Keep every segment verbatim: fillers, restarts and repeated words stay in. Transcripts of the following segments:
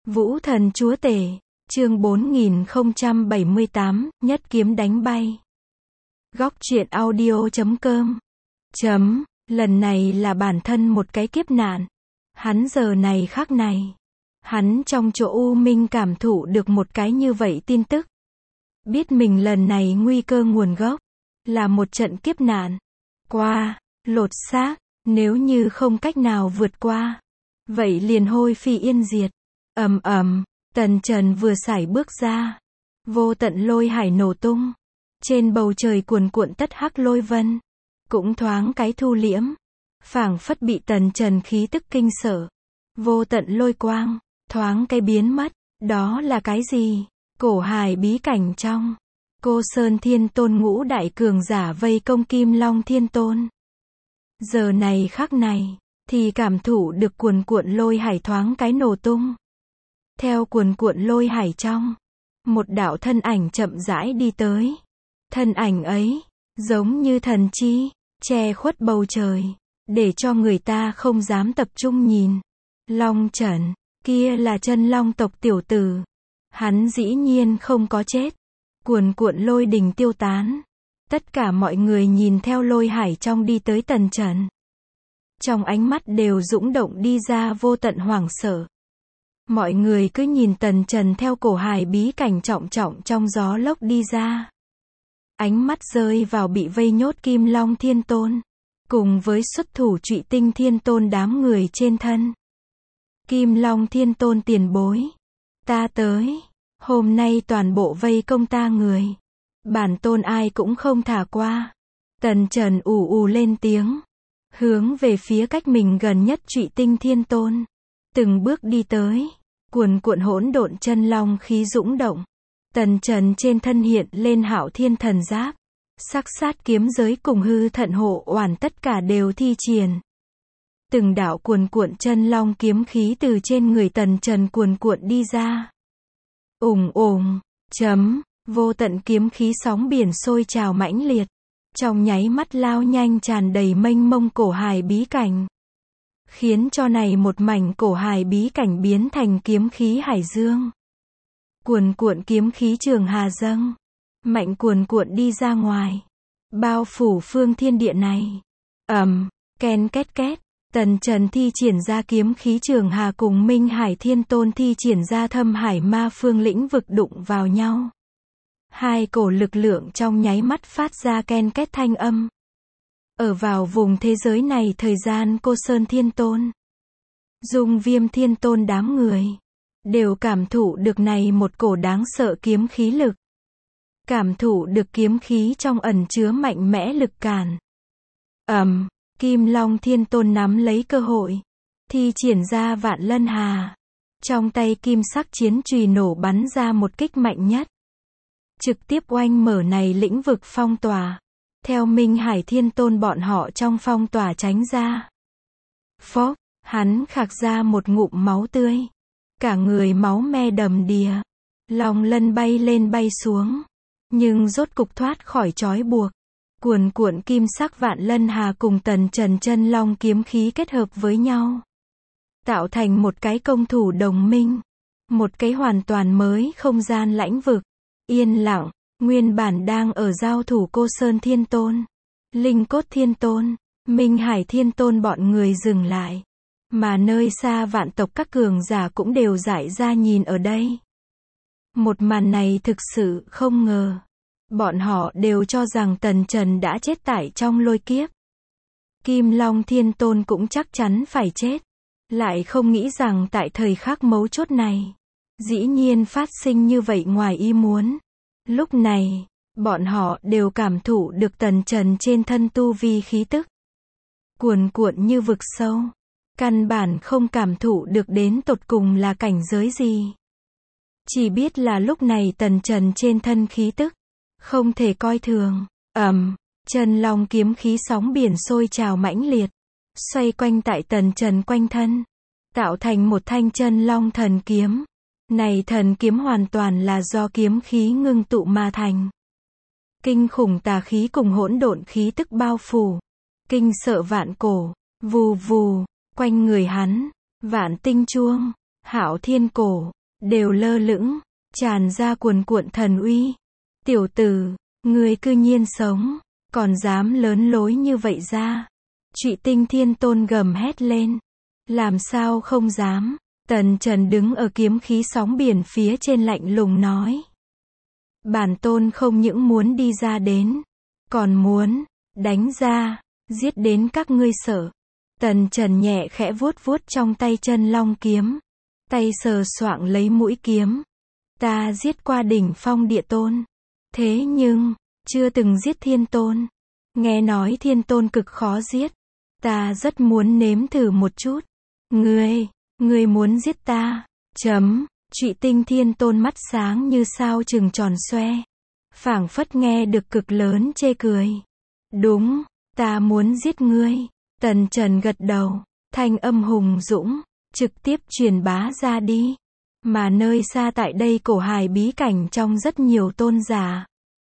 Vũ thần chúa tể, chương bốn nghìn không trăm bảy mươi tám, nhất kiếm đánh bay. Góc truyện audio chấm com. Chấm, lần này là bản thân một cái kiếp nạn. Hắn giờ này khắc này. Hắn trong chỗ u minh cảm thụ được một cái như vậy tin tức. Biết mình lần này nguy cơ nguồn gốc, là một trận kiếp nạn. Qua, lột xác, nếu như không cách nào vượt qua. Vậy liền hôi phi yên diệt. Ầm ầm, tần trần vừa sải bước ra. Vô tận lôi hải nổ tung. Trên bầu trời cuồn cuộn tất hắc lôi vân. Cũng thoáng cái thu liễm. Phảng phất bị tần trần khí tức kinh sợ. Vô tận lôi quang, thoáng cái biến mất. Đó là cái gì? Cổ hài bí cảnh trong. Cô Sơn Thiên Tôn ngũ đại cường giả vây công Kim Long Thiên Tôn. Giờ này khắc này, thì cảm thụ được cuồn cuộn lôi hải thoáng cái nổ tung. Theo cuồn cuộn lôi hải trong, một đạo thân ảnh chậm rãi đi tới. Thân ảnh ấy, giống như thần chi, che khuất bầu trời, để cho người ta không dám tập trung nhìn. Long Trần, kia là chân long tộc tiểu tử. Hắn dĩ nhiên không có chết. Cuồn cuộn lôi đình tiêu tán. Tất cả mọi người nhìn theo lôi hải trong đi tới tần trần. Trong ánh mắt đều dũng động đi ra vô tận hoảng sợ. Mọi người cứ nhìn tần trần theo cổ hài bí cảnh trọng trọng trong gió lốc đi ra. Ánh mắt rơi vào bị vây nhốt Kim Long Thiên Tôn. Cùng với xuất thủ Trụy Tinh Thiên Tôn đám người trên thân. Kim Long Thiên Tôn tiền bối. Ta tới. Hôm nay toàn bộ vây công ta người. Bản tôn ai cũng không thả qua. Tần trần ù ù lên tiếng. Hướng về phía cách mình gần nhất Trụy Tinh Thiên Tôn. Từng bước đi tới. Cuồn cuộn hỗn độn chân long khí dũng động. Tần trần trên thân hiện lên hạo thiên thần giáp. Sắc sát kiếm giới cùng hư thận hộ oản tất cả đều thi triển. Từng đạo cuồn cuộn chân long kiếm khí từ trên người tần trần cuồn cuộn đi ra. Ùng ùng, chấm, vô tận kiếm khí sóng biển sôi trào mãnh liệt. Trong nháy mắt lao nhanh tràn đầy mênh mông cổ hài bí cảnh. Khiến cho này một mảnh cổ hài bí cảnh biến thành kiếm khí hải dương. Cuồn cuộn kiếm khí trường hà dâng. Mạnh cuồn cuộn đi ra ngoài. Bao phủ phương thiên địa này. Ầm, ken két két. Tần trần thi triển ra kiếm khí trường hà cùng Minh Hải Thiên Tôn thi triển ra thâm hải ma phương lĩnh vực đụng vào nhau. Hai cổ lực lượng trong nháy mắt phát ra ken két thanh âm. Ở vào vùng thế giới này thời gian Cô Sơn Thiên Tôn, Dung Viêm Thiên Tôn đám người, đều cảm thụ được này một cổ đáng sợ kiếm khí lực. Cảm thụ được kiếm khí trong ẩn chứa mạnh mẽ lực cản. Ầm, Kim Long Thiên Tôn nắm lấy cơ hội. Thi triển ra vạn lân hà. Trong tay kim sắc chiến chùy nổ bắn ra một kích mạnh nhất. Trực tiếp oanh mở này lĩnh vực phong tỏa. Theo Minh Hải Thiên Tôn bọn họ trong phong tỏa tránh ra. Phốc, hắn khạc ra một ngụm máu tươi. Cả người máu me đầm đìa. Long lân bay lên bay xuống. Nhưng rốt cục thoát khỏi trói buộc. Cuồn cuộn kim sắc vạn lân hà cùng tần trần chân long kiếm khí kết hợp với nhau. Tạo thành một cái công thủ đồng minh. Một cái hoàn toàn mới không gian lãnh vực. Yên lặng, nguyên bản đang ở giao thủ Cô Sơn Thiên Tôn, Linh Cốt Thiên Tôn, Minh Hải Thiên Tôn bọn người dừng lại. Mà nơi xa vạn tộc các cường giả cũng đều dải ra nhìn ở đây. Một màn này thực sự không ngờ. Bọn họ đều cho rằng tần trần đã chết tại trong lôi kiếp. Kim Long Thiên Tôn cũng chắc chắn phải chết. Lại không nghĩ rằng tại thời khắc mấu chốt này, dĩ nhiên phát sinh như vậy ngoài ý muốn. Lúc này, bọn họ đều cảm thụ được tần trần trên thân tu vi khí tức. Cuồn cuộn như vực sâu. Căn bản không cảm thụ được đến tột cùng là cảnh giới gì. Chỉ biết là lúc này tần trần trên thân khí tức. Không thể coi thường. Ầm, chân long kiếm khí sóng biển sôi trào mãnh liệt. Xoay quanh tại tần trần quanh thân. Tạo thành một thanh chân long thần kiếm. Này thần kiếm hoàn toàn là do kiếm khí ngưng tụ mà thành. Kinh khủng tà khí cùng hỗn độn khí tức bao phủ. Kinh sợ vạn cổ. Vù vù, quanh người hắn. Vạn tinh chuông. Hạo thiên cổ. đều lơ lửng, tràn ra cuồn cuộn thần uy. Tiểu tử, ngươi cư nhiên sống, còn dám lớn lối như vậy ra. Trụy Tinh Thiên Tôn gầm hét lên. Làm sao không dám, Tần Trần đứng ở kiếm khí sóng biển phía trên lạnh lùng nói. Bản tôn không những muốn đi ra đến, còn muốn, đánh ra, giết đến các ngươi sợ. Tần Trần nhẹ khẽ vuốt vuốt trong tay chân long kiếm, tay sờ soạng lấy mũi kiếm. Ta giết qua đỉnh phong địa tôn, thế nhưng, chưa từng giết thiên tôn. Nghe nói thiên tôn cực khó giết, ta rất muốn nếm thử một chút. Ngươi, ngươi muốn giết ta, chấm, Trụy Tinh Thiên Tôn mắt sáng như sao trừng tròn xoe. Phảng phất nghe được cực lớn chê cười. Đúng, ta muốn giết ngươi. Tần Trần gật đầu, thanh âm hùng dũng, trực tiếp truyền bá ra đi. Mà nơi xa tại đây cổ hài bí cảnh trong rất nhiều tôn giả,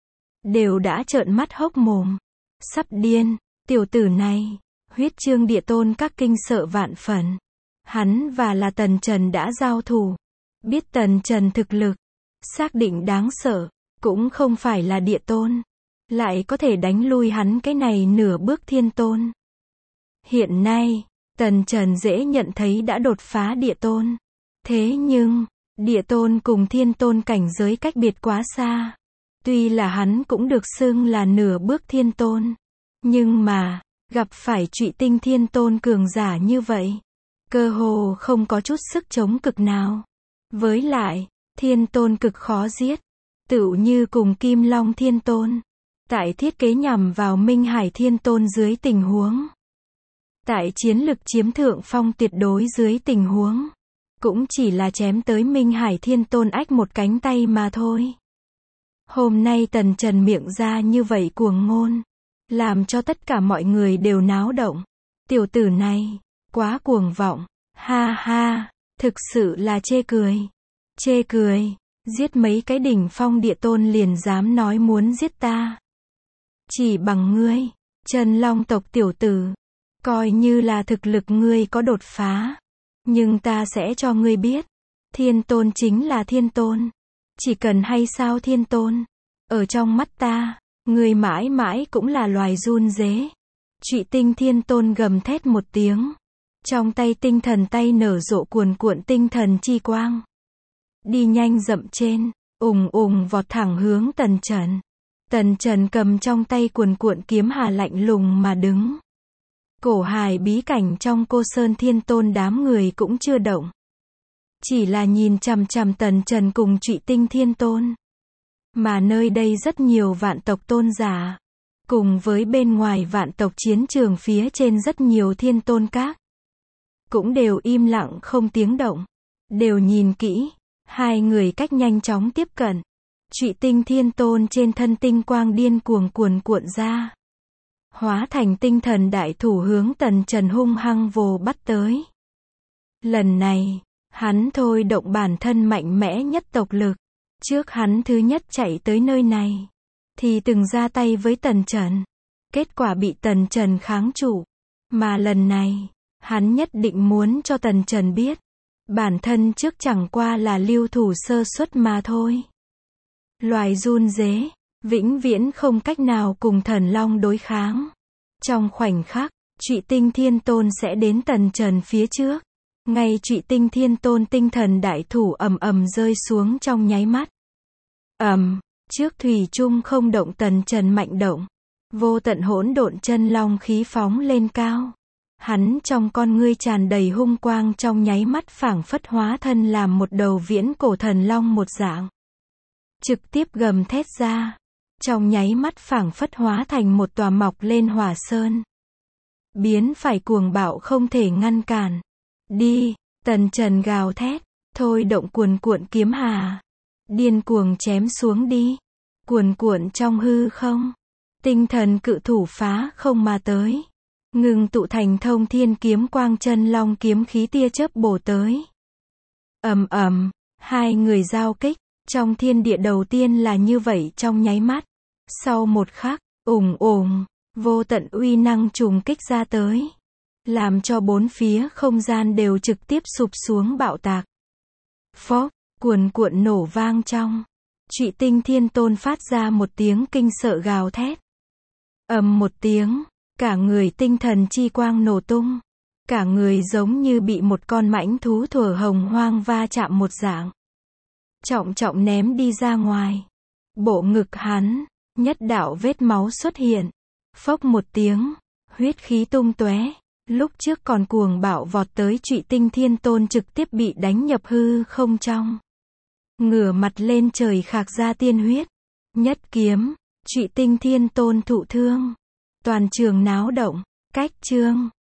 đều đã trợn mắt hốc mồm. Sắp điên, tiểu tử này, huyết chương địa tôn các kinh sợ vạn phần. Hắn và là Tần Trần đã giao thủ. Biết Tần Trần thực lực, xác định đáng sợ, cũng không phải là địa tôn. Lại có thể đánh lui hắn cái này nửa bước thiên tôn. Hiện nay, Tần Trần dễ nhận thấy đã đột phá địa tôn. Thế nhưng, địa tôn cùng thiên tôn cảnh giới cách biệt quá xa. Tuy là hắn cũng được xưng là nửa bước thiên tôn. Nhưng mà, gặp phải Trụy Tinh Thiên Tôn cường giả như vậy, cơ hồ không có chút sức chống cực nào. Với lại, thiên tôn cực khó giết. Tựu như cùng Kim Long Thiên Tôn. Tại thiết kế nhằm vào Minh Hải Thiên Tôn dưới tình huống. Tại chiến lực chiếm thượng phong tuyệt đối dưới tình huống. Cũng chỉ là chém tới Minh Hải Thiên Tôn ách một cánh tay mà thôi. Hôm nay Tần Trần miệng ra như vậy cuồng ngôn, làm cho tất cả mọi người đều náo động. Tiểu tử này, quá cuồng vọng, ha ha, thực sự là chê cười. Chê cười, giết mấy cái đỉnh phong địa tôn liền dám nói muốn giết ta. Chỉ bằng ngươi, Chân Long tộc tiểu tử, coi như là thực lực ngươi có đột phá. Nhưng ta sẽ cho ngươi biết, thiên tôn chính là thiên tôn. Chỉ cần hay sao thiên tôn, ở trong mắt ta, ngươi mãi mãi cũng là loài run rế. Trụy Tinh Thiên Tôn gầm thét một tiếng. Trong tay tinh thần tay nở rộ cuồn cuộn tinh thần chi quang. Đi nhanh dậm trên, ùng ùng vọt thẳng hướng Tần Trần. Tần Trần cầm trong tay cuồn cuộn kiếm hà lạnh lùng mà đứng. Cổ hài bí cảnh trong Cô Sơn Thiên Tôn đám người cũng chưa động. Chỉ là nhìn chằm chằm Tần Trần cùng Trụy Tinh Thiên Tôn. Mà nơi đây rất nhiều vạn tộc tôn giả. Cùng với bên ngoài vạn tộc chiến trường phía trên rất nhiều thiên tôn các. Cũng đều im lặng không tiếng động. Đều nhìn kỹ. Hai người cách nhanh chóng tiếp cận. Trụy Tinh Thiên Tôn trên thân tinh quang điên cuồng cuồn cuộn ra. Hóa thành tinh thần đại thủ hướng Tần Trần hung hăng vồ bắt tới. Lần này, hắn thôi động bản thân mạnh mẽ nhất tộc lực. Trước hắn thứ nhất chạy tới nơi này, thì từng ra tay với Tần Trần. Kết quả bị Tần Trần kháng trụ. Mà lần này, hắn nhất định muốn cho Tần Trần biết. Bản thân trước chẳng qua là lưu thủ sơ suất mà thôi. Loài run rế, vĩnh viễn không cách nào cùng thần long đối kháng. Trong khoảnh khắc, Trụy Tinh Thiên Tôn sẽ đến Tần Trần phía trước. Ngay Trụy Tinh Thiên Tôn tinh thần đại thủ ầm ầm rơi xuống trong nháy mắt. Ầm, trước thủy chung không động Tần Trần mạnh động. Vô tận hỗn độn chân long khí phóng lên cao. Hắn trong con ngươi tràn đầy hung quang trong nháy mắt phảng phất hóa thân làm một đầu viễn cổ thần long một dạng. Trực tiếp gầm thét ra. Trong nháy mắt phảng phất hóa thành một tòa mọc lên hỏa sơn. Biến phải cuồng bạo không thể ngăn cản. Đi, Tần Trần gào thét, thôi động cuồn cuộn kiếm hà. Điên cuồng chém xuống đi. Cuồn cuộn trong hư không. Tinh thần cự thủ phá không mà tới. Ngừng tụ thành thông thiên kiếm quang chân long kiếm khí tia chớp bổ tới. Ầm ầm, hai người giao kích. Trong thiên địa đầu tiên là như vậy trong nháy mắt. Sau một khắc, ùng ùng, vô tận uy năng trùng kích ra tới. Làm cho bốn phía không gian đều trực tiếp sụp xuống bạo tạc. Phốc, Cuồn cuộn nổ vang trong. Trụy Tinh Thiên Tôn phát ra một tiếng kinh sợ gào thét. Ầm một tiếng, cả người tinh thần chi quang nổ tung. Cả người giống như bị một con mãnh thú thuở hồng hoang va chạm một dạng. Trọng trọng ném đi ra ngoài. Bộ ngực hắn, nhất đạo vết máu xuất hiện. Phốc một tiếng, huyết khí tung tóe. Lúc trước còn cuồng bạo vọt tới Trụy Tinh Thiên Tôn trực tiếp bị đánh nhập hư không trong. Ngửa mặt lên trời khạc ra tiên huyết. Nhất kiếm, Trụy Tinh Thiên Tôn thụ thương. Toàn trường náo động. Cách chương